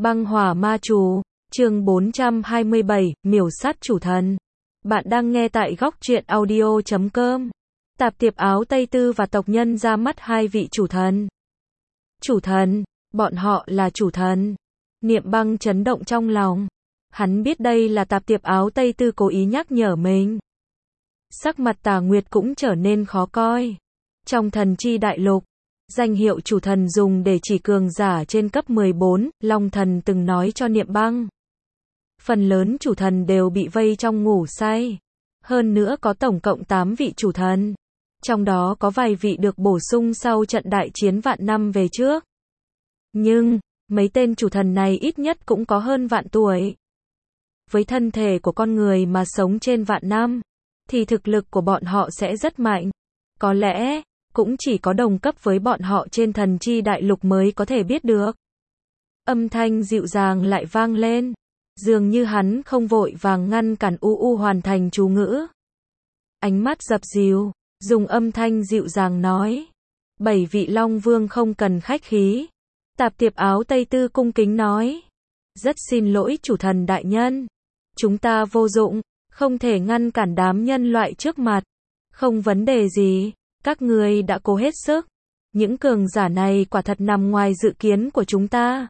Băng hỏa ma chú, chương 427, miểu sát chủ thần. Bạn đang nghe tại góc truyện audio.com. Tạp tiệp áo Tây Tư và tộc nhân ra mắt hai vị chủ thần. Chủ thần, bọn họ là chủ thần. Niệm Băng chấn động trong lòng. Hắn biết đây là tạp tiệp áo Tây Tư cố ý nhắc nhở mình. Sắc mặt Tà Nguyệt cũng trở nên khó coi. Trong thần chi đại lục, danh hiệu chủ thần dùng để chỉ cường giả trên cấp 14, Long Thần từng nói cho Niệm Băng. Phần lớn chủ thần đều bị vây trong ngủ say. Hơn nữa có tổng cộng 8 vị chủ thần. Trong đó có vài vị được bổ sung sau trận đại chiến vạn năm về trước. Nhưng, mấy tên chủ thần này ít nhất cũng có hơn vạn tuổi. Với thân thể của con người mà sống trên vạn năm, thì thực lực của bọn họ sẽ rất mạnh. Có lẽ, cũng chỉ có đồng cấp với bọn họ trên thần chi đại lục mới có thể biết được. Âm thanh dịu dàng lại vang lên. Dường như hắn không vội vàng ngăn cản U hoàn thành chú ngữ. Ánh mắt dập dìu, dùng âm thanh dịu dàng nói. 7 vị Long Vương không cần khách khí. Tạp tiệp áo Tây Tư cung kính nói. Rất xin lỗi chủ thần đại nhân. Chúng ta vô dụng, không thể ngăn cản đám nhân loại trước mặt. Không vấn đề gì, các người đã cố hết sức. Những cường giả này quả thật nằm ngoài dự kiến của chúng ta.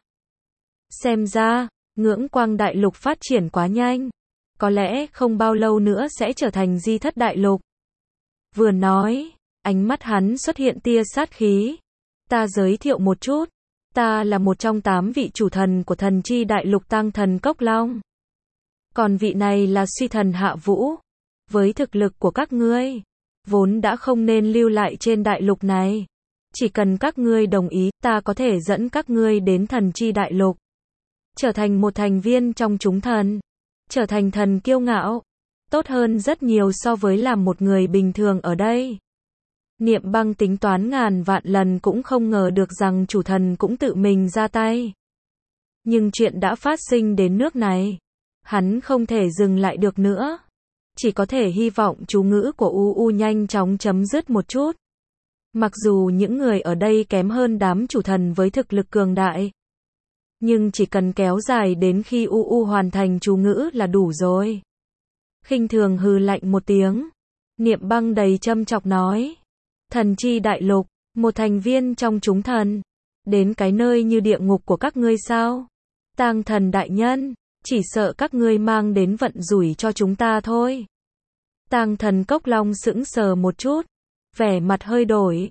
Xem ra, ngưỡng quang đại lục phát triển quá nhanh. Có lẽ không bao lâu nữa sẽ trở thành di thất đại lục. Vừa nói, ánh mắt hắn xuất hiện tia sát khí. Ta giới thiệu một chút. Ta là một trong 8 vị chủ thần của thần chi đại lục Tang Thần Cốc Long. Còn vị này là suy thần Hạ Vũ. Với thực lực của các ngươi, vốn đã không nên lưu lại trên đại lục này. Chỉ cần các ngươi đồng ý, ta có thể dẫn các ngươi đến thần chi đại lục. Trở thành một thành viên trong chúng thần. Trở thành thần kiêu ngạo. Tốt hơn rất nhiều so với làm một người bình thường ở đây. Niệm Băng tính toán ngàn vạn lần cũng không ngờ được rằng chủ thần cũng tự mình ra tay. Nhưng chuyện đã phát sinh đến nước này. Hắn không thể dừng lại được nữa. Chỉ có thể hy vọng chú ngữ của U nhanh chóng chấm dứt một chút. Mặc dù những người ở đây kém hơn đám chủ thần với thực lực cường đại. Nhưng chỉ cần kéo dài đến khi U hoàn thành chú ngữ là đủ rồi. Khinh thường hừ lạnh một tiếng. Niệm Băng đầy châm chọc nói. Thần chi đại lục, một thành viên trong chúng thần. Đến cái nơi như địa ngục của các ngươi sao? Tang thần đại nhân, chỉ sợ các ngươi mang đến vận rủi cho chúng ta thôi. Tang Thần Cốc Long sững sờ một chút. Vẻ mặt hơi đổi.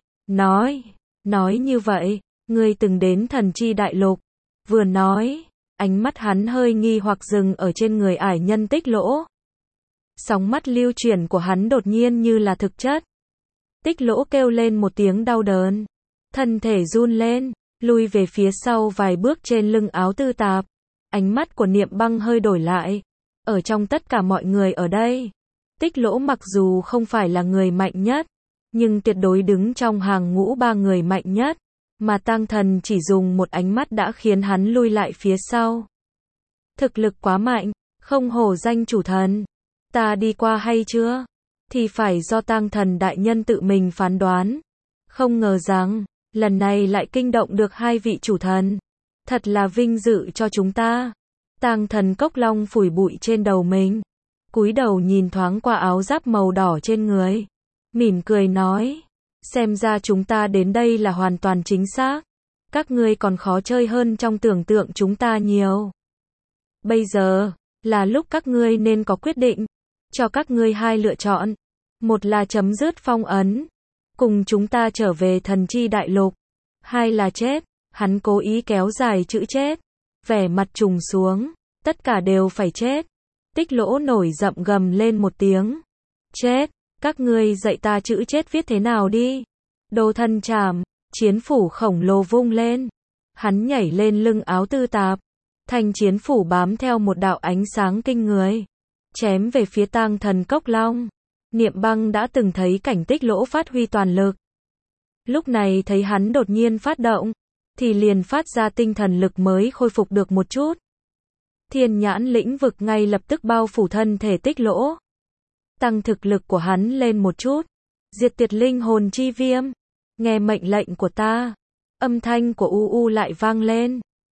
Nói như vậy, ngươi từng đến thần chi đại lục. Vừa nói, ánh mắt hắn hơi nghi hoặc dừng ở trên người ải nhân Tích Lỗ. Sóng mắt lưu chuyển của hắn đột nhiên như là thực chất. Tích Lỗ kêu lên một tiếng đau đớn. Thân thể run lên, lui về phía sau vài bước trên lưng áo tư tạp. Ánh mắt của Niệm Băng hơi đổi lại. Ở trong tất cả mọi người ở đây, Tích Lỗ mặc dù không phải là người mạnh nhất, nhưng tuyệt đối đứng trong hàng ngũ 3 người mạnh nhất. Mà Tang Thần chỉ dùng một ánh mắt đã khiến hắn lui lại phía sau. Thực lực quá mạnh, không hổ danh chủ thần. Ta đi qua hay chưa? Thì phải do Tang Thần đại nhân tự mình phán đoán. Không ngờ rằng, lần này lại kinh động được hai vị chủ thần. Thật là vinh dự cho chúng ta. Tang Thần Cốc Long phủi bụi trên đầu mình. Cúi đầu nhìn thoáng qua áo giáp màu đỏ trên người. Mỉm cười nói. Xem ra chúng ta đến đây là hoàn toàn chính xác. Các ngươi còn khó chơi hơn trong tưởng tượng chúng ta nhiều. Bây giờ, là lúc các ngươi nên có quyết định. Cho các ngươi hai lựa chọn. Một là chấm dứt phong ấn. Cùng chúng ta trở về thần chi đại lục. Hai là chết. Hắn cố ý kéo dài chữ chết. Vẻ mặt trùng xuống. Tất cả đều phải chết. Tích Lỗ nổi giận gầm lên một tiếng. Chết. Các ngươi dạy ta chữ chết viết thế nào đi. Đồ thân chảm. Chiến phủ khổng lồ vung lên. Hắn nhảy lên lưng áo tư tạp. Thanh chiến phủ bám theo một đạo ánh sáng kinh người. Chém về phía Tang Thần Cốc Long. Niệm Băng đã từng thấy cảnh Tích Lỗ phát huy toàn lực. Lúc này thấy hắn đột nhiên phát động. Thì liền phát ra tinh thần lực mới khôi phục được một chút. Thiên nhãn lĩnh vực ngay lập tức bao phủ thân thể Tích Lỗ. Tăng thực lực của hắn lên một chút. Diệt tiệt linh hồn chi viêm. Nghe mệnh lệnh của ta. Âm thanh của U lại vang lên.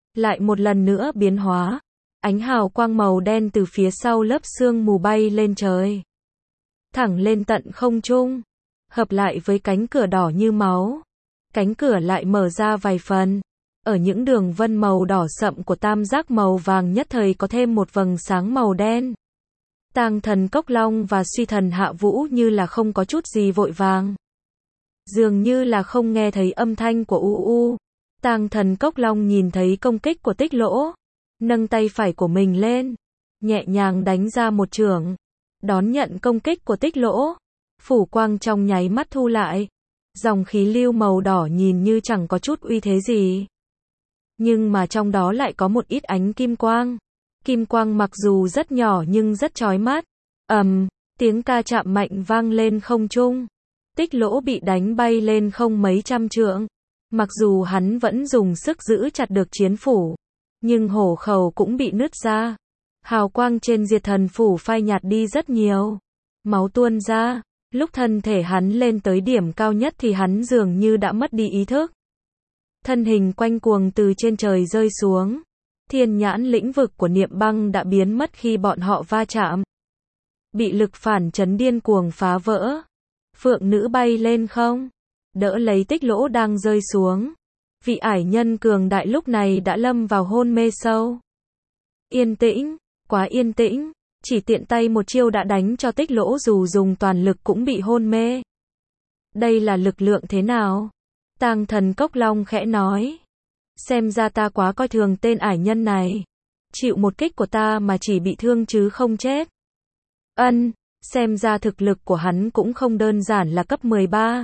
lại một lần nữa biến hóa. Ánh hào quang màu đen từ phía sau lớp sương mù bay lên trời, thẳng lên tận không trung, hợp lại với cánh cửa đỏ như máu. Cánh cửa lại mở ra vài phần. Ở những đường vân màu đỏ sậm của tam giác màu vàng nhất thời có thêm một vầng sáng màu đen. Tang Thần Cốc Long và Suy Thần Hạ Vũ như là không có chút gì vội vàng, dường như là không nghe thấy âm thanh của U. Tang Thần Cốc Long nhìn thấy công kích của Tích Lỗ, nâng tay phải của mình lên, nhẹ nhàng đánh ra một chưởng, đón nhận công kích của Tích Lỗ. Phủ quang trong nháy mắt thu lại, dòng khí lưu màu đỏ nhìn như chẳng có chút uy thế gì, nhưng mà trong đó lại có một ít ánh kim quang. Kim quang mặc dù rất nhỏ nhưng rất chói mắt. Tiếng ca chạm mạnh vang lên không trung. Tích Lỗ bị đánh bay lên không mấy trăm trượng. Mặc dù hắn vẫn dùng sức giữ chặt được chiến phủ, nhưng hổ khẩu cũng bị nứt ra. Hào quang trên diệt thần phủ phai nhạt đi rất nhiều. Máu tuôn ra. Lúc thân thể hắn lên tới điểm cao nhất thì hắn dường như đã mất đi ý thức. Thân hình quanh cuồng từ trên trời rơi xuống. Thiên nhãn lĩnh vực của Niệm Băng đã biến mất khi bọn họ va chạm. Bị lực phản chấn điên cuồng phá vỡ. Phượng nữ bay lên không, đỡ lấy Tích Lỗ đang rơi xuống. Vị ải nhân cường đại lúc này đã lâm vào hôn mê sâu. Yên tĩnh, quá yên tĩnh. Chỉ tiện tay một chiêu đã đánh cho Tích Lỗ dù dùng toàn lực cũng bị hôn mê. Đây là lực lượng thế nào? Tang Thần Cốc Long khẽ nói. Xem ra ta quá coi thường tên ải nhân này. Chịu một kích của ta mà chỉ bị thương chứ không chết. Xem ra thực lực của hắn cũng không đơn giản là cấp 13.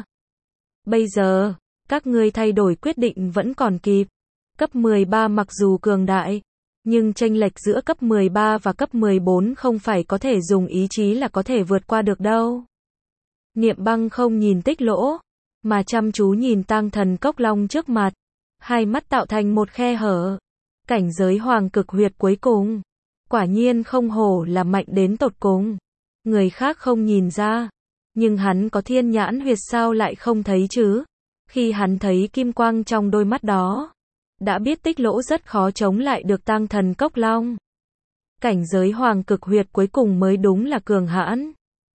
Bây giờ, các ngươi thay đổi quyết định vẫn còn kịp. Cấp 13 mặc dù cường đại, nhưng chênh lệch giữa cấp 13 và cấp 14 không phải có thể dùng ý chí là có thể vượt qua được đâu. Niệm Băng không nhìn Tích Lỗ, mà chăm chú nhìn Tang Thần Cốc Long trước mặt. Hai mắt tạo thành một khe hở. Cảnh giới hoàng cực huyệt cuối cùng. Quả nhiên không hổ là mạnh đến tột cùng. Người khác không nhìn ra. Nhưng hắn có thiên nhãn huyệt sao lại không thấy chứ? Khi hắn thấy kim quang trong đôi mắt đó, đã biết Tích Lỗ rất khó chống lại được Tang Thần Cốc Long. Cảnh giới hoàng cực huyệt cuối cùng mới đúng là cường hãn.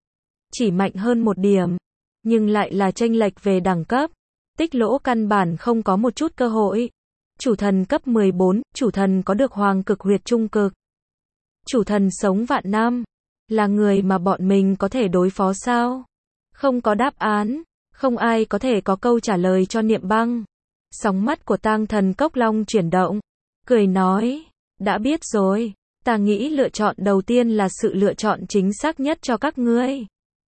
Chỉ mạnh hơn một điểm, nhưng lại là chênh lệch về đẳng cấp. Tích Lỗ căn bản không có một chút cơ hội. Chủ thần cấp 14, chủ thần có được hoàng cực huyệt trung cực. Chủ thần sống vạn năm, là người mà bọn mình có thể đối phó sao? Không có đáp án, không ai có thể có câu trả lời cho Niệm Băng. Sóng mắt của Tang Thần Cốc Long chuyển động, cười nói, đã biết rồi, ta nghĩ lựa chọn đầu tiên là sự lựa chọn chính xác nhất cho các ngươi.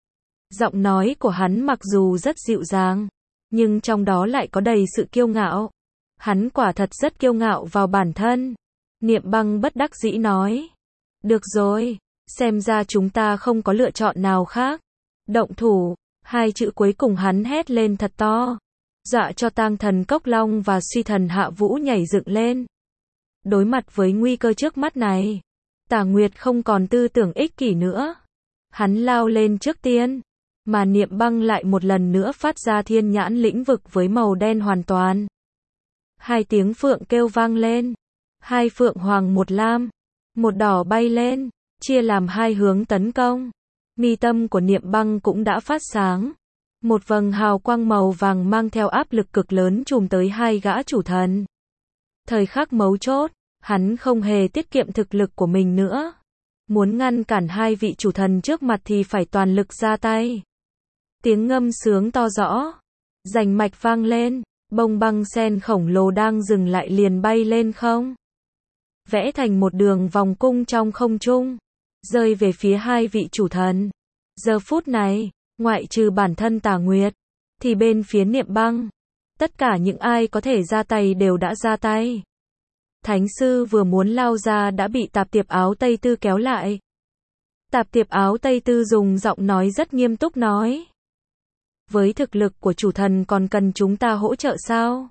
Giọng nói của hắn mặc dù rất dịu dàng, nhưng trong đó lại có đầy sự kiêu ngạo. Hắn quả thật rất kiêu ngạo vào bản thân. Niệm Băng bất đắc dĩ nói, được rồi, xem ra chúng ta không có lựa chọn nào khác. Động thủ, hai chữ cuối cùng hắn hét lên thật to, dọa cho Tang Thần Cốc Long và Suy Thần Hạ Vũ nhảy dựng lên. Đối mặt với nguy cơ trước mắt này, Tả Nguyệt không còn tư tưởng ích kỷ nữa. Hắn lao lên trước tiên, mà Niệm Băng lại một lần nữa phát ra thiên nhãn lĩnh vực với màu đen hoàn toàn. Hai tiếng phượng kêu vang lên. Hai phượng hoàng một lam, một đỏ bay lên, chia làm hai hướng tấn công. Mi tâm của Niệm Băng cũng đã phát sáng. Một vầng hào quang màu vàng mang theo áp lực cực lớn trùm tới hai gã chủ thần. Thời khắc mấu chốt, hắn không hề tiết kiệm thực lực của mình nữa. Muốn ngăn cản hai vị chủ thần trước mặt thì phải toàn lực ra tay. Tiếng ngâm sướng to rõ, rành mạch vang lên, bông băng sen khổng lồ đang dừng lại liền bay lên không. Vẽ thành một đường vòng cung trong không trung, rơi về phía hai vị chủ thần. Giờ phút này, ngoại trừ bản thân Tả Nguyệt, thì bên phía Niệm Băng, tất cả những ai có thể ra tay đều đã ra tay. Thánh sư vừa muốn lao ra đã bị Tạp Tiệp Áo Tây Tư kéo lại. Tạp Tiệp Áo Tây Tư dùng giọng nói rất nghiêm túc nói, với thực lực của chủ thần còn cần chúng ta hỗ trợ sao?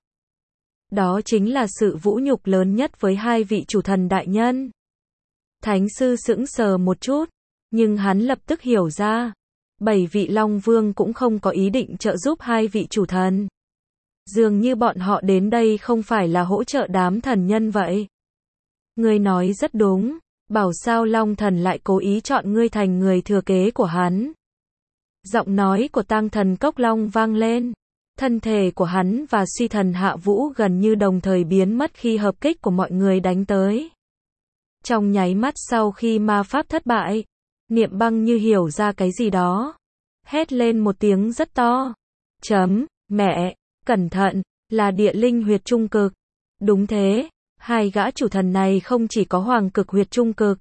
Đó chính là sự vũ nhục lớn nhất với hai vị chủ thần đại nhân. Thánh sư sững sờ một chút, nhưng hắn lập tức hiểu ra, 7 vị Long Vương cũng không có ý định trợ giúp hai vị chủ thần. Dường như bọn họ đến đây không phải là hỗ trợ đám thần nhân vậy. Ngươi nói rất đúng, bảo sao Long Thần lại cố ý chọn ngươi thành người thừa kế của hắn. Giọng nói của Tang Thần Cốc Long vang lên. Thân thể của hắn và Suy Thần Hạ Vũ gần như đồng thời biến mất khi hợp kích của mọi người đánh tới. Trong nháy mắt sau khi ma pháp thất bại, Niệm Băng như hiểu ra cái gì đó. Hét lên một tiếng rất to. Mẹ, cẩn thận, là địa linh huyệt trung cực. Đúng thế, hai gã chủ thần này không chỉ có hoàng cực huyệt trung cực,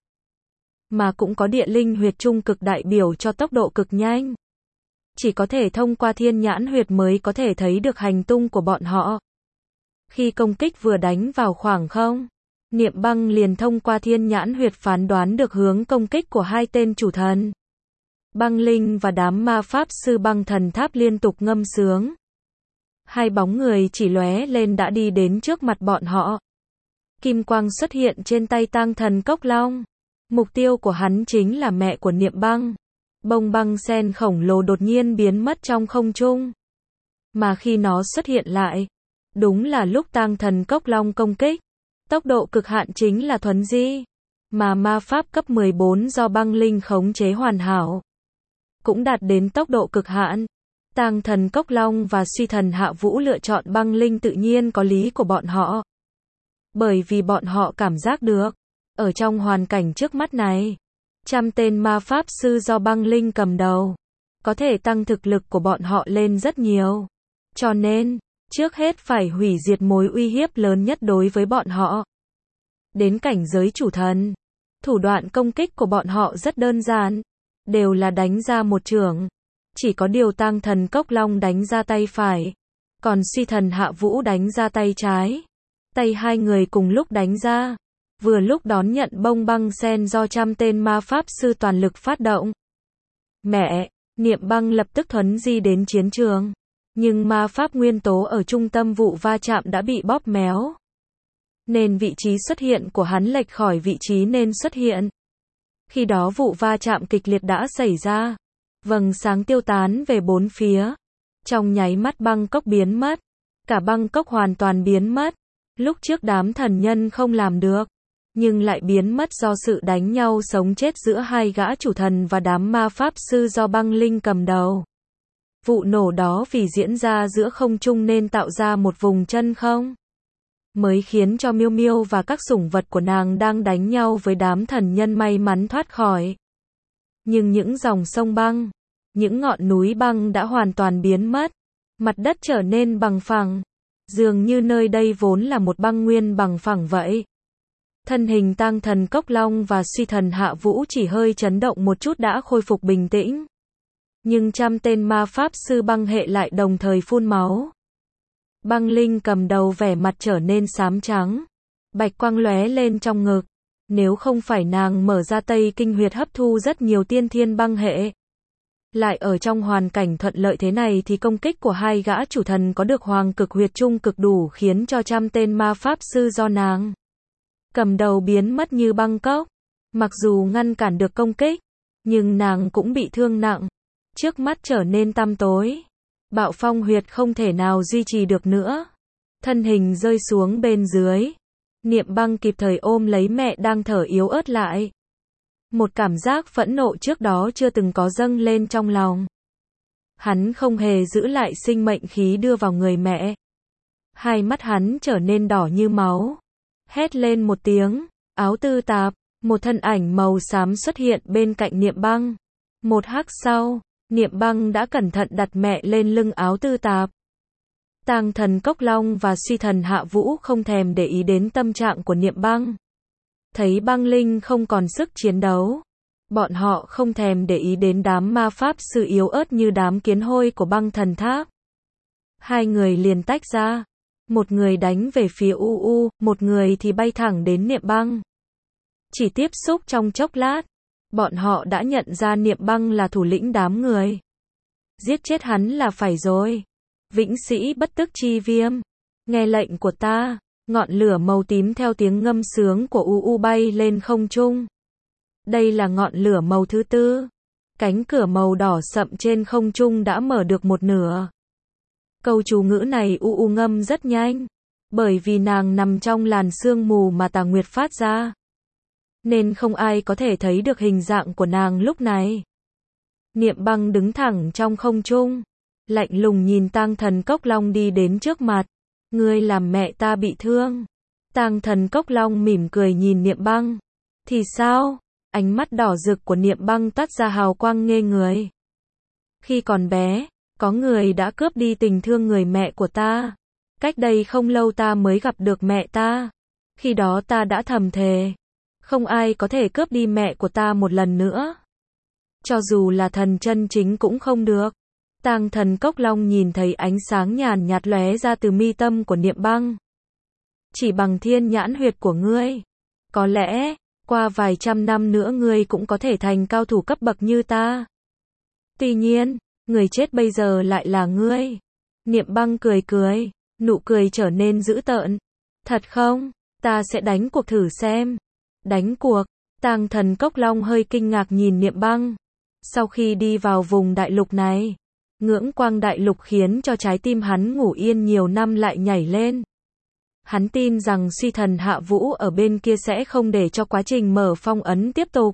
mà cũng có địa linh huyệt trung cực đại biểu cho tốc độ cực nhanh. Chỉ có thể thông qua thiên nhãn huyệt mới có thể thấy được hành tung của bọn họ. Khi công kích vừa đánh vào khoảng không, Niệm Băng liền thông qua thiên nhãn huyệt phán đoán được hướng công kích của hai tên chủ thần. Băng Linh và đám ma pháp sư băng thần tháp liên tục ngâm sướng. Hai bóng người chỉ lóe lên đã đi đến trước mặt bọn họ. Kim quang xuất hiện trên tay Tang Thần Cốc Long. Mục tiêu của hắn chính là mẹ của Niệm Băng. Bông băng sen khổng lồ đột nhiên biến mất trong không trung. Mà khi nó xuất hiện lại, đúng là lúc Tang Thần Cốc Long công kích. Tốc độ cực hạn chính là thuấn di, mà ma pháp cấp 14 do Băng Linh khống chế hoàn hảo, cũng đạt đến tốc độ cực hạn. Tang Thần Cốc Long và Suy Thần Hạ Vũ lựa chọn Băng Linh tự nhiên có lý của bọn họ. Bởi vì bọn họ cảm giác được, ở trong hoàn cảnh trước mắt này, trăm tên ma pháp sư do Băng Linh cầm đầu, có thể tăng thực lực của bọn họ lên rất nhiều. Cho nên, trước hết phải hủy diệt mối uy hiếp lớn nhất đối với bọn họ. Đến cảnh giới chủ thần, thủ đoạn công kích của bọn họ rất đơn giản, đều là đánh ra một chưởng. Chỉ có điều Tang Thần Cốc Long đánh ra tay phải, còn Suy Thần Hạ Vũ đánh ra tay trái. Tay hai người cùng lúc đánh ra, vừa lúc đón nhận bông băng sen do trăm tên ma pháp sư toàn lực phát động. Mẹ, Niệm Băng lập tức thuấn di đến chiến trường. Nhưng ma pháp nguyên tố ở trung tâm vụ va chạm đã bị bóp méo. Nên vị trí xuất hiện của hắn lệch khỏi vị trí nên xuất hiện. Khi đó vụ va chạm kịch liệt đã xảy ra. Vầng sáng tiêu tán về bốn phía. Trong nháy mắt băng cốc biến mất. Cả băng cốc hoàn toàn biến mất. Lúc trước đám thần nhân không làm được, nhưng lại biến mất do sự đánh nhau sống chết giữa hai gã chủ thần và đám ma pháp sư do Băng Linh cầm đầu. Vụ nổ đó vì diễn ra giữa không trung nên tạo ra một vùng chân không, mới khiến cho Miêu Miêu và các sủng vật của nàng đang đánh nhau với đám thần nhân may mắn thoát khỏi. Nhưng những dòng sông băng, những ngọn núi băng đã hoàn toàn biến mất, mặt đất trở nên bằng phẳng, dường như nơi đây vốn là một băng nguyên bằng phẳng vậy. Thân hình Tang Thần Cốc Long và Suy Thần Hạ Vũ chỉ hơi chấn động một chút đã khôi phục bình tĩnh. Nhưng trăm tên ma pháp sư băng hệ lại đồng thời phun máu. Băng Linh cầm đầu vẻ mặt trở nên xám trắng. Bạch quang lóe lên trong ngực. Nếu không phải nàng mở ra Tây Kinh huyệt hấp thu rất nhiều tiên thiên băng hệ, lại ở trong hoàn cảnh thuận lợi thế này thì công kích của hai gã chủ thần có được hoàng cực huyệt trung cực đủ khiến cho trăm tên ma pháp sư do nàng cầm đầu biến mất như băng cốc. Mặc dù ngăn cản được công kích, nhưng nàng cũng bị thương nặng. Trước mắt trở nên tăm tối. Bạo phong huyệt không thể nào duy trì được nữa. Thân hình rơi xuống bên dưới. Niệm Băng kịp thời ôm lấy mẹ đang thở yếu ớt lại. Một cảm giác phẫn nộ trước đó chưa từng có dâng lên trong lòng. Hắn không hề giữ lại sinh mệnh khí đưa vào người mẹ. Hai mắt hắn trở nên đỏ như máu. Hét lên một tiếng, áo tư tạp, một thân ảnh màu xám xuất hiện bên cạnh Niệm Băng. Một khắc sau, Niệm Băng đã cẩn thận đặt mẹ lên lưng áo tư tạp. Tang Thần Cốc Long và Suy Thần Hạ Vũ không thèm để ý đến tâm trạng của Niệm Băng. Thấy Băng Linh không còn sức chiến đấu, bọn họ không thèm để ý đến đám ma pháp sư yếu ớt như đám kiến hôi của băng thần tháp. Hai người liền tách ra. Một người đánh về phía UU, một người thì bay thẳng đến Niệm Băng. Chỉ tiếp xúc trong chốc lát, bọn họ đã nhận ra Niệm Băng là thủ lĩnh đám người. Giết chết hắn là phải rồi. Vĩnh sĩ bất tức chi viêm. Nghe lệnh của ta. Ngọn lửa màu tím theo tiếng ngâm sướng của UU bay lên không trung. Đây là ngọn lửa màu thứ tư. Cánh cửa màu đỏ sậm trên không trung đã mở được một nửa. Câu chú ngữ này ngâm rất nhanh, bởi vì nàng nằm trong làn sương mù mà Tà Nguyệt phát ra, nên không ai có thể thấy được hình dạng của nàng lúc này. Niệm Băng đứng thẳng trong không trung, lạnh lùng nhìn Tang Thần Cốc Long đi đến trước mặt. Ngươi làm mẹ ta bị thương. Tang Thần Cốc Long mỉm cười nhìn Niệm Băng. Thì sao? Ánh mắt đỏ rực của Niệm Băng toát ra hào quang nghê người. Khi còn bé, có người đã cướp đi tình thương người mẹ của ta. Cách đây không lâu ta mới gặp được mẹ ta. Khi đó ta đã thầm thề, không ai có thể cướp đi mẹ của ta một lần nữa. Cho dù là thần chân chính cũng không được. Tang Thần Cốc Long nhìn thấy ánh sáng nhàn nhạt lóe ra từ mi tâm của Niệm Băng. Chỉ bằng thiên nhãn huyệt của ngươi, có lẽ, qua vài trăm năm nữa ngươi cũng có thể thành cao thủ cấp bậc như ta. Tuy nhiên, người chết bây giờ lại là ngươi. Niệm Băng cười cười, nụ cười trở nên dữ tợn. Thật không? Ta sẽ đánh cuộc thử xem. Đánh cuộc? Tang Thần Cốc Long hơi kinh ngạc nhìn Niệm Băng. Sau khi đi vào vùng đại lục này, ngưỡng quang đại lục khiến cho trái tim hắn ngủ yên nhiều năm lại nhảy lên. Hắn tin rằng Suy Thần Hạ Vũ ở bên kia sẽ không để cho quá trình mở phong ấn tiếp tục.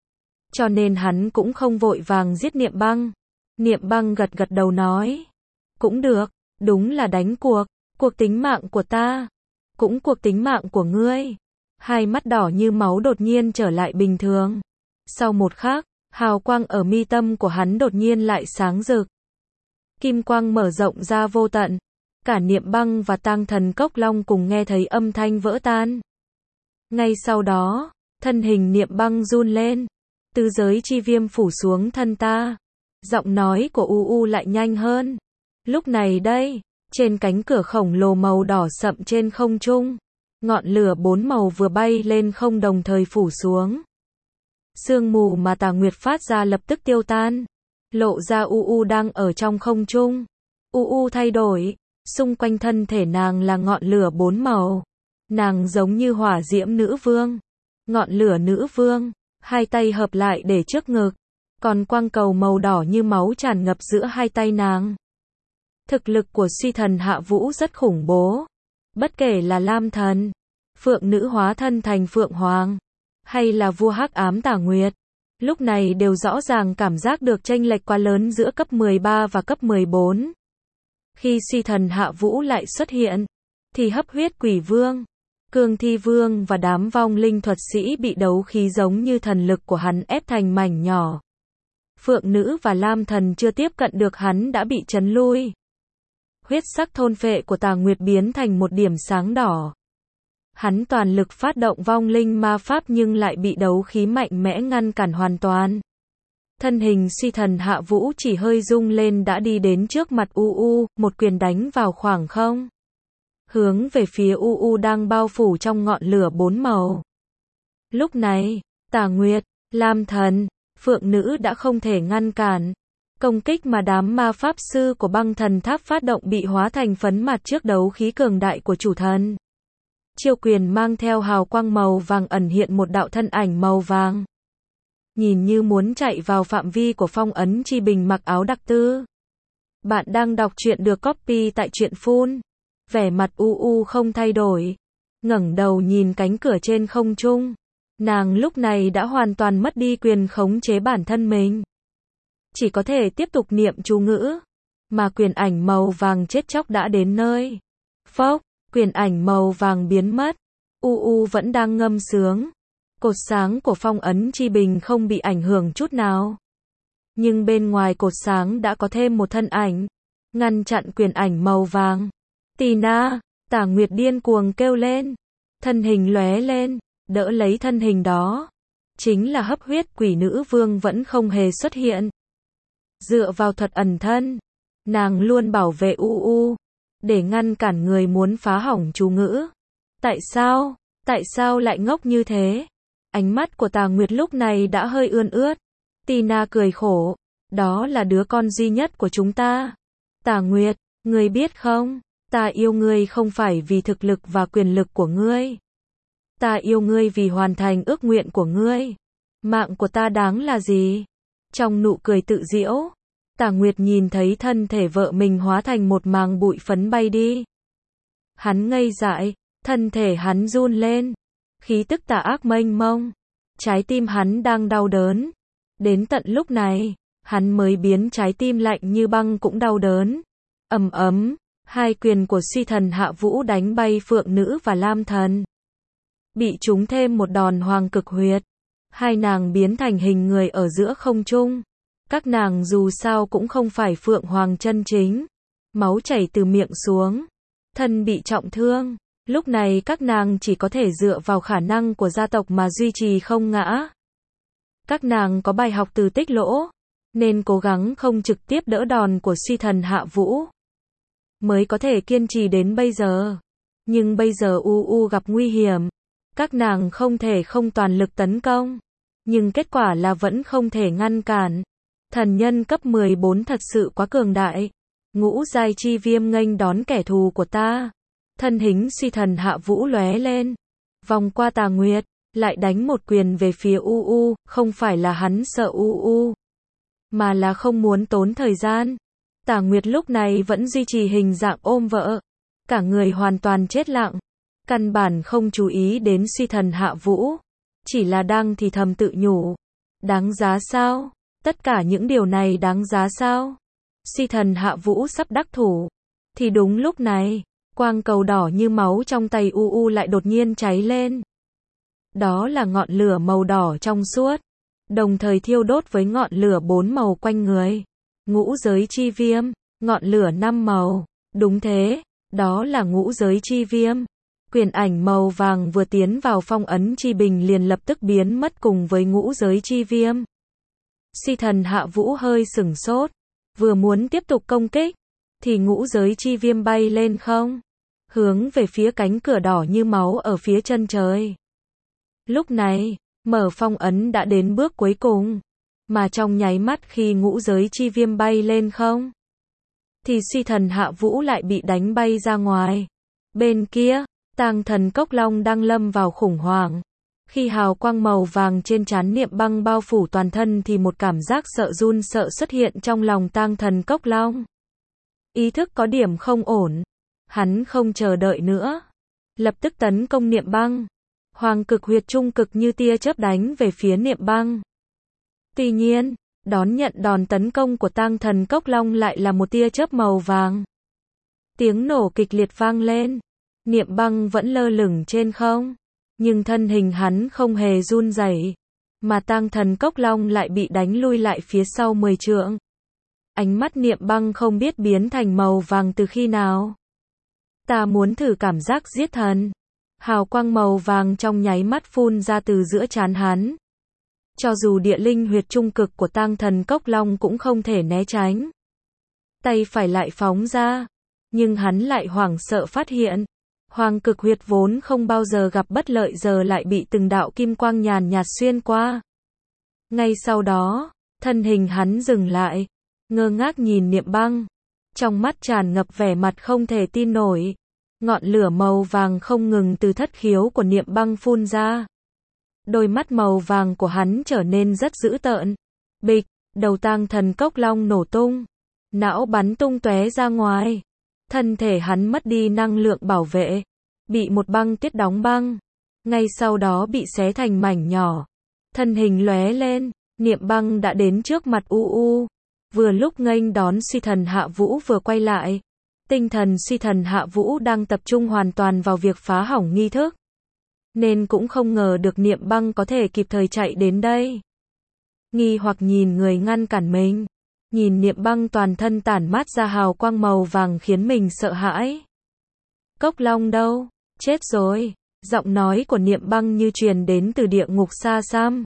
Cho nên hắn cũng không vội vàng giết Niệm Băng. Niệm Băng gật gật đầu nói. Cũng được, đúng là đánh cuộc. Cuộc tính mạng của ta, cũng cuộc tính mạng của ngươi. Hai mắt đỏ như máu đột nhiên trở lại bình thường. Sau một khắc, hào quang ở mi tâm của hắn đột nhiên lại sáng rực. Kim quang mở rộng ra vô tận. Cả Niệm Băng và Tang Thần Cốc Long cùng nghe thấy âm thanh vỡ tan. Ngay sau đó, thân hình Niệm Băng run lên. Tứ giới chi viêm phủ xuống thân ta. Giọng nói của lại nhanh hơn. Lúc này đây, trên cánh cửa khổng lồ màu đỏ sậm trên không trung, ngọn lửa 4 màu vừa bay lên không đồng thời phủ xuống. Sương mù mà Tà Nguyệt phát ra lập tức tiêu tan, lộ ra đang ở trong không trung. Thay đổi, xung quanh thân thể nàng là ngọn lửa 4 màu. Nàng giống như hỏa diễm nữ vương. Ngọn lửa nữ vương, hai tay hợp lại để trước ngực, còn quang cầu màu đỏ như máu tràn ngập giữa hai tay nàng. Thực lực của Suy Thần Hạ Vũ rất khủng bố. Bất kể là Lam Thần, Phượng Nữ hóa thân thành Phượng Hoàng, hay là vua hắc ám Tà Nguyệt, lúc này đều rõ ràng cảm giác được chênh lệch quá lớn giữa cấp 13 và cấp 14. Khi Suy Thần Hạ Vũ lại xuất hiện, thì Hấp Huyết Quỷ Vương, Cương Thi Vương và đám vong linh thuật sĩ bị đấu khí giống như thần lực của hắn ép thành mảnh nhỏ. Phượng Nữ và Lam Thần chưa tiếp cận được hắn đã bị trấn lui. Huyết sắc thôn phệ của Tà Nguyệt biến thành một điểm sáng đỏ. Hắn toàn lực phát động vong linh ma pháp nhưng lại bị đấu khí mạnh mẽ ngăn cản hoàn toàn. Thân hình Suy Thần Hạ Vũ chỉ hơi rung lên đã đi đến trước mặt một quyền đánh vào khoảng không. Hướng về phía đang bao phủ trong ngọn lửa 4 màu. Lúc này, Tà Nguyệt, Lam Thần, Phượng Nữ đã không thể ngăn cản. Công kích mà đám ma pháp sư của Băng Thần Tháp phát động bị hóa thành phấn mặt trước đấu khí cường đại của chủ thần. Chiêu quyền mang theo hào quang màu vàng ẩn hiện một đạo thân ảnh màu vàng. Nhìn như muốn chạy vào phạm vi của phong ấn chi bình mặc áo đặc tư. Bạn đang đọc truyện được copy tại truyện phun. Vẻ mặt không thay đổi. Ngẩng đầu nhìn cánh cửa trên không trung. Nàng lúc này đã hoàn toàn mất đi quyền khống chế bản thân mình. Chỉ có thể tiếp tục niệm chú ngữ. Mà quyền ảnh màu vàng chết chóc đã đến nơi. Phốc, quyền ảnh màu vàng biến mất. Vẫn đang ngâm sướng. Cột sáng của phong ấn chi bình không bị ảnh hưởng chút nào. Nhưng bên ngoài cột sáng đã có thêm một thân ảnh. Ngăn chặn quyền ảnh màu vàng. Tina, Tà Nguyệt điên cuồng kêu lên. Thân hình lóe lên, đỡ lấy thân hình đó. Chính là Hấp Huyết Quỷ Nữ Vương vẫn không hề xuất hiện. Dựa vào thuật ẩn thân, nàng luôn bảo vệ để ngăn cản người muốn phá hỏng chú ngữ. Tại sao lại ngốc như thế? Ánh mắt của Tà Nguyệt lúc này đã hơi ươn ướt. Tina cười khổ, đó là đứa con duy nhất của chúng ta. Tà Nguyệt, ngươi biết không, ta yêu ngươi không phải vì thực lực và quyền lực của ngươi. Ta yêu ngươi vì hoàn thành ước nguyện của ngươi. Mạng của ta đáng là gì? Trong nụ cười tự giễu, Tả Nguyệt nhìn thấy thân thể vợ mình hóa thành một màng bụi phấn bay đi. Hắn ngây dại, thân thể hắn run lên, khí tức tà ác mênh mông, trái tim hắn đang đau đớn. Đến tận lúc này, hắn mới biến trái tim lạnh như băng cũng đau đớn. Ầm ầm, hai quyền của Suy Thần Hạ Vũ đánh bay Phượng Nữ và Lam Thần. Bị trúng thêm một đòn hoàng cực huyệt, hai nàng biến thành hình người ở giữa không trung. Các nàng dù sao cũng không phải Phượng Hoàng chân chính. Máu chảy từ miệng xuống, thân bị trọng thương. Lúc này các nàng chỉ có thể dựa vào khả năng của gia tộc mà duy trì không ngã. Các nàng có bài học từ Tích Lỗ, nên cố gắng không trực tiếp đỡ đòn của Suy Thần Hạ Vũ, mới có thể kiên trì đến bây giờ. Nhưng bây giờ U gặp nguy hiểm, các nàng không thể không toàn lực tấn công, nhưng kết quả là vẫn không thể ngăn cản. Thần nhân cấp 14 thật sự quá cường đại. Ngũ giai chi viêm nghênh đón kẻ thù của ta. Thân hình Suy Thần Hạ Vũ lóe lên, vòng qua Tà Nguyệt, lại đánh một quyền về phía không phải là hắn sợ mà là không muốn tốn thời gian. Tà Nguyệt lúc này vẫn duy trì hình dạng ôm vợ, cả người hoàn toàn chết lặng, căn bản không chú ý đến Suy Thần Hạ Vũ, chỉ là đang thì thầm tự nhủ, đáng giá sao? Tất cả những điều này đáng giá sao? Suy Thần Hạ Vũ sắp đắc thủ, thì đúng lúc này, quang cầu đỏ như máu trong tay lại đột nhiên cháy lên. Đó là ngọn lửa màu đỏ trong suốt, đồng thời thiêu đốt với ngọn lửa 4 màu quanh người. Ngũ giới chi viêm, ngọn lửa 5 màu. Đúng thế, đó là ngũ giới chi viêm. Quyền ảnh màu vàng vừa tiến vào phong ấn chi bình liền lập tức biến mất cùng với ngũ giới chi viêm. Suy Thần Hạ Vũ hơi sửng sốt, vừa muốn tiếp tục công kích, thì ngũ giới chi viêm bay lên không, hướng về phía cánh cửa đỏ như máu ở phía chân trời. Lúc này, mở phong ấn đã đến bước cuối cùng, mà trong nháy mắt khi ngũ giới chi viêm bay lên không, thì Suy Thần Hạ Vũ lại bị đánh bay ra ngoài. Bên kia, Tang Thần Cốc Long đang lâm vào khủng hoảng. Khi hào quang màu vàng trên trán Niệm Băng bao phủ toàn thân thì một cảm giác sợ run sợ xuất hiện trong lòng Tang Thần Cốc Long. Ý thức có điểm không ổn. Hắn không chờ đợi nữa, lập tức tấn công Niệm Băng. Hoàng cực huyệt trung cực như tia chớp đánh về phía Niệm Băng. Tuy nhiên, đón nhận đòn tấn công của Tang Thần Cốc Long lại là một tia chớp màu vàng. Tiếng nổ kịch liệt vang lên. Niệm Băng vẫn lơ lửng trên không, nhưng thân hình hắn không hề run rẩy, mà Tang Thần Cốc Long lại bị đánh lui lại phía sau 10 trượng. Ánh mắt Niệm Băng không biết biến thành màu vàng từ khi nào. Ta muốn thử cảm giác giết thần. Hào quang màu vàng trong nháy mắt phun ra từ giữa trán hắn. Cho dù địa linh huyệt trung cực của Tang Thần Cốc Long cũng không thể né tránh. Tay phải lại phóng ra, nhưng hắn lại hoảng sợ phát hiện, hoàng cực huyệt vốn không bao giờ gặp bất lợi giờ lại bị từng đạo kim quang nhàn nhạt xuyên qua. Ngay sau đó, thân hình hắn dừng lại, ngơ ngác nhìn Niệm Băng, trong mắt tràn ngập vẻ mặt không thể tin nổi. Ngọn lửa màu vàng không ngừng từ thất khiếu của Niệm Băng phun ra. Đôi mắt màu vàng của hắn trở nên rất dữ tợn. Bịch, đầu Tang Thần Cốc Long nổ tung, não bắn tung tóe ra ngoài. Thân thể hắn mất đi năng lượng bảo vệ, bị một băng tuyết đóng băng, ngay sau đó bị xé thành mảnh nhỏ. Thân hình lóe lên, Niệm Băng đã đến trước mặt vừa lúc nghênh đón Suy Thần Hạ Vũ vừa quay lại. Tinh thần Suy Thần Hạ Vũ đang tập trung hoàn toàn vào việc phá hỏng nghi thức, nên cũng không ngờ được Niệm Băng có thể kịp thời chạy đến đây. Nghi hoặc nhìn người ngăn cản mình, nhìn Niệm Băng toàn thân tản mát ra hào quang màu vàng khiến mình sợ hãi. Cốc Long đâu? Chết rồi. Giọng nói của Niệm Băng như truyền đến từ địa ngục xa xăm.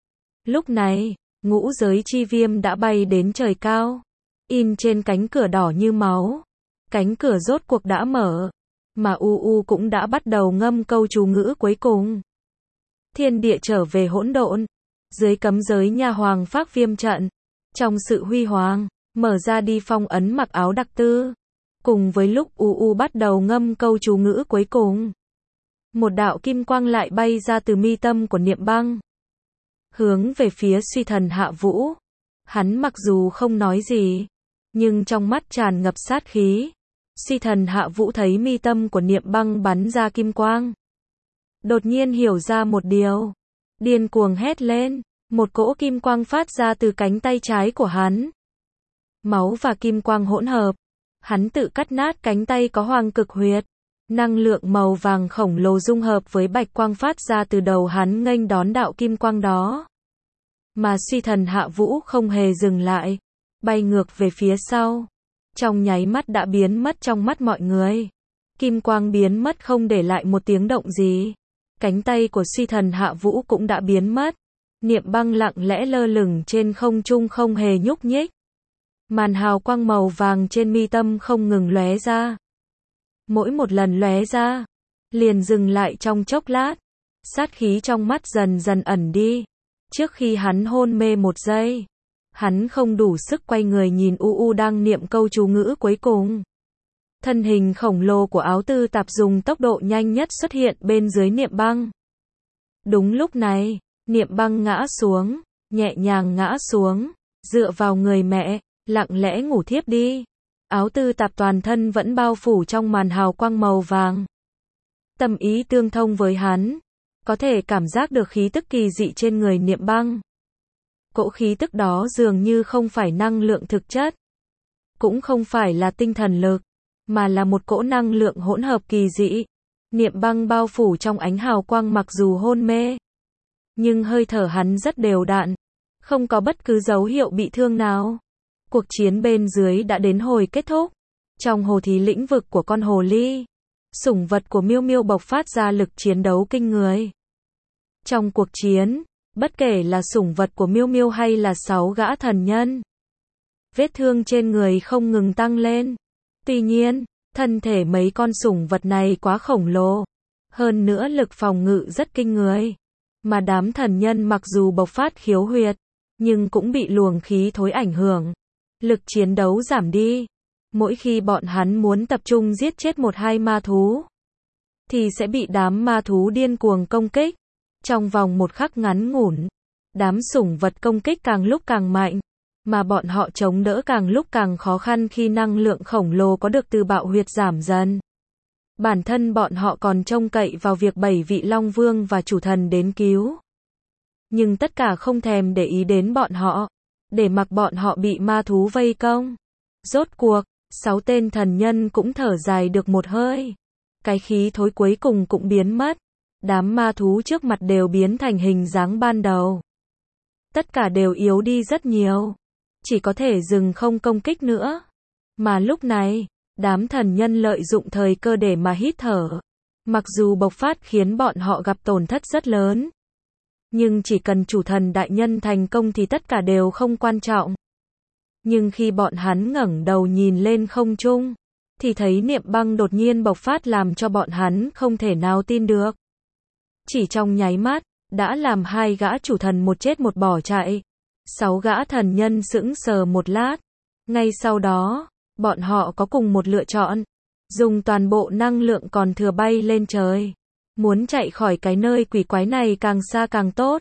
Lúc này, ngũ giới chi viêm đã bay đến trời cao, in trên cánh cửa đỏ như máu. Cánh cửa rốt cuộc đã mở, mà cũng đã bắt đầu ngâm câu chú ngữ cuối cùng. Thiên địa trở về hỗn độn, dưới cấm giới nha hoàng phác viêm trận, trong sự huy hoàng, mở ra đi phong ấn mặc áo đặc tư. Cùng với lúc bắt đầu ngâm câu chú ngữ cuối cùng, một đạo kim quang lại bay ra từ mi tâm của Niệm Băng, hướng về phía Suy Thần Hạ Vũ. Hắn mặc dù không nói gì, nhưng trong mắt tràn ngập sát khí. Suy thần Hạ Vũ thấy mi tâm của Niệm Băng bắn ra kim quang. Đột nhiên hiểu ra một điều. Điên cuồng hét lên. Một cỗ kim quang phát ra từ cánh tay trái của hắn. Máu và kim quang hỗn hợp. Hắn tự cắt nát cánh tay có hoàng cực huyệt. Năng lượng màu vàng khổng lồ dung hợp với bạch quang phát ra từ đầu hắn nghênh đón đạo kim quang đó. Mà suy thần Hạ Vũ không hề dừng lại. Bay ngược về phía sau. Trong nháy mắt đã biến mất trong mắt mọi người. Kim quang biến mất không để lại một tiếng động gì. Cánh tay của suy thần Hạ Vũ cũng đã biến mất. Niệm Băng lặng lẽ lơ lửng trên không trung không hề nhúc nhích. Màn hào quang màu vàng trên mi tâm không ngừng lóe ra. Mỗi một lần lóe ra, liền dừng lại trong chốc lát. Sát khí trong mắt dần dần ẩn đi. Trước khi hắn hôn mê một giây, hắn không đủ sức quay người nhìn U đang niệm câu chú ngữ cuối cùng. Thân hình khổng lồ của Áo Tư Tạp dùng tốc độ nhanh nhất xuất hiện bên dưới Niệm Băng. Đúng lúc này, Niệm Băng ngã xuống, nhẹ nhàng ngã xuống, dựa vào người mẹ, lặng lẽ ngủ thiếp đi. Áo Tư Tạp toàn thân vẫn bao phủ trong màn hào quang màu vàng. Tâm ý tương thông với hắn, có thể cảm giác được khí tức kỳ dị trên người Niệm Băng. Cỗ khí tức đó dường như không phải năng lượng thực chất, cũng không phải là tinh thần lực, mà là một cỗ năng lượng hỗn hợp kỳ dị. Niệm Băng bao phủ trong ánh hào quang mặc dù hôn mê, nhưng hơi thở hắn rất đều đặn, không có bất cứ dấu hiệu bị thương nào. Cuộc chiến bên dưới đã đến hồi kết thúc. Trong hồ thí lĩnh vực của con hồ ly, sủng vật của Miêu Miêu bộc phát ra lực chiến đấu kinh người. Trong cuộc chiến, bất kể là sủng vật của Miêu Miêu hay là 6 gã thần nhân, vết thương trên người không ngừng tăng lên. Tuy nhiên, thân thể mấy con sủng vật này quá khổng lồ, hơn nữa lực phòng ngự rất kinh người. Mà đám thần nhân mặc dù bộc phát khiếu huyệt, nhưng cũng bị luồng khí thối ảnh hưởng. Lực chiến đấu giảm đi. Mỗi khi bọn hắn muốn tập trung giết chết một hai ma thú, thì sẽ bị đám ma thú điên cuồng công kích. Trong vòng một khắc ngắn ngủn, đám sủng vật công kích càng lúc càng mạnh, mà bọn họ chống đỡ càng lúc càng khó khăn khi năng lượng khổng lồ có được từ bạo huyệt giảm dần. Bản thân bọn họ còn trông cậy vào việc 7 vị Long Vương và chủ thần đến cứu. Nhưng tất cả không thèm để ý đến bọn họ, để mặc bọn họ bị ma thú vây công. Rốt cuộc, 6 tên thần nhân cũng thở dài được một hơi. Cái khí thối cuối cùng cũng biến mất. Đám ma thú trước mặt đều biến thành hình dáng ban đầu. Tất cả đều yếu đi rất nhiều. Chỉ có thể dừng không công kích nữa. Mà lúc này, đám thần nhân lợi dụng thời cơ để mà hít thở. Mặc dù bộc phát khiến bọn họ gặp tổn thất rất lớn, nhưng chỉ cần chủ thần đại nhân thành công thì tất cả đều không quan trọng. Nhưng khi bọn hắn ngẩng đầu nhìn lên không trung, thì thấy Niệm Băng đột nhiên bộc phát làm cho bọn hắn không thể nào tin được. Chỉ trong nháy mắt, đã làm 2 gã chủ thần một chết một bỏ chạy. 6 gã thần nhân sững sờ một lát. Ngay sau đó, bọn họ có cùng một lựa chọn. Dùng toàn bộ năng lượng còn thừa bay lên trời. Muốn chạy khỏi cái nơi quỷ quái này càng xa càng tốt.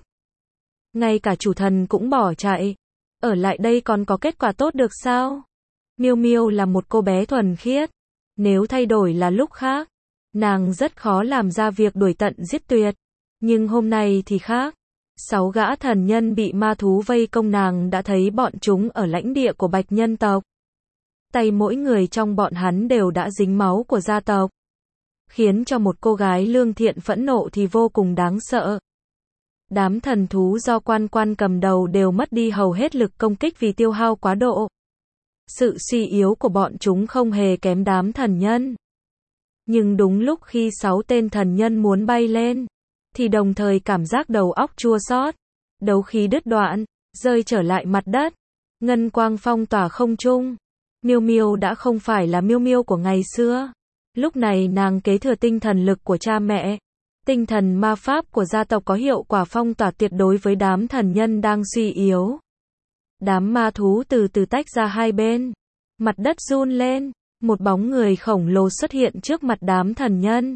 Ngay cả chủ thần cũng bỏ chạy. Ở lại đây còn có kết quả tốt được sao? Miêu Miêu là một cô bé thuần khiết. Nếu thay đổi là lúc khác, nàng rất khó làm ra việc đuổi tận giết tuyệt. Nhưng hôm nay thì khác. 6 gã thần nhân bị ma thú vây công, nàng đã thấy bọn chúng ở lãnh địa của Bạch nhân tộc. Tay mỗi người trong bọn hắn đều đã dính máu của gia tộc. Khiến cho một cô gái lương thiện phẫn nộ thì vô cùng đáng sợ. Đám thần thú do Quan Quan cầm đầu đều mất đi hầu hết lực công kích vì tiêu hao quá độ. Sự suy yếu của bọn chúng không hề kém đám thần nhân. Nhưng đúng lúc khi 6 tên thần nhân muốn bay lên, thì đồng thời cảm giác đầu óc chua xót, đấu khí đứt đoạn, rơi trở lại mặt đất. Ngân quang phong tỏa không trung. Miêu Miêu đã không phải là Miêu Miêu của ngày xưa. Lúc này nàng kế thừa tinh thần lực của cha mẹ. Tinh thần ma pháp của gia tộc có hiệu quả phong tỏa tuyệt đối với đám thần nhân đang suy yếu. Đám ma thú từ từ tách ra hai bên. Mặt đất run lên. Một bóng người khổng lồ xuất hiện trước mặt đám thần nhân.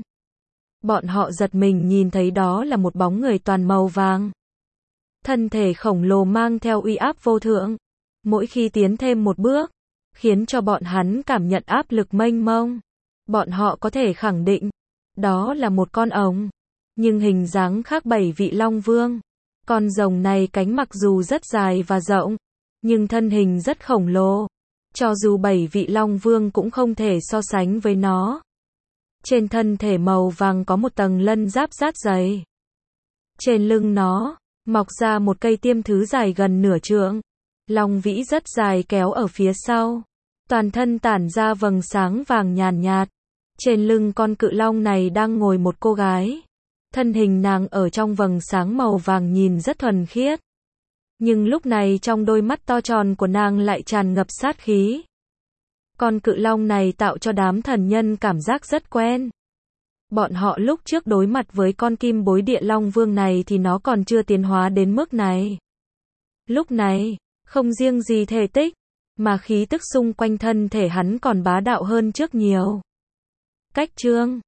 Bọn họ giật mình nhìn thấy đó là một bóng người toàn màu vàng. Thân thể khổng lồ mang theo uy áp vô thượng. mỗi khi tiến thêm một bước, khiến cho bọn hắn cảm nhận áp lực mênh mông. Bọn họ có thể khẳng định, đó là một con ồng, nhưng hình dáng khác 7 vị Long Vương. Con rồng này cánh mặc dù rất dài và rộng, nhưng thân hình rất khổng lồ. Cho dù 7 vị Long Vương cũng không thể so sánh với nó. Trên thân thể màu vàng có một tầng lân giáp rát dày. Trên lưng nó, mọc ra một cây tiêm thứ dài gần nửa trượng. Long vĩ rất dài kéo ở phía sau. Toàn thân tản ra vầng sáng vàng nhàn nhạt. Trên lưng con cự long này đang ngồi một cô gái. Thân hình nàng ở trong vầng sáng màu vàng nhìn rất thuần khiết. Nhưng lúc này trong đôi mắt to tròn của nàng lại tràn ngập sát khí. Con cự long này tạo cho đám thần nhân cảm giác rất quen. Bọn họ lúc trước đối mặt với con kim bối địa long vương này thì nó còn chưa tiến hóa đến mức này. Lúc này, không riêng gì thể tích, mà khí tức xung quanh thân thể hắn còn bá đạo hơn trước nhiều. Cách chương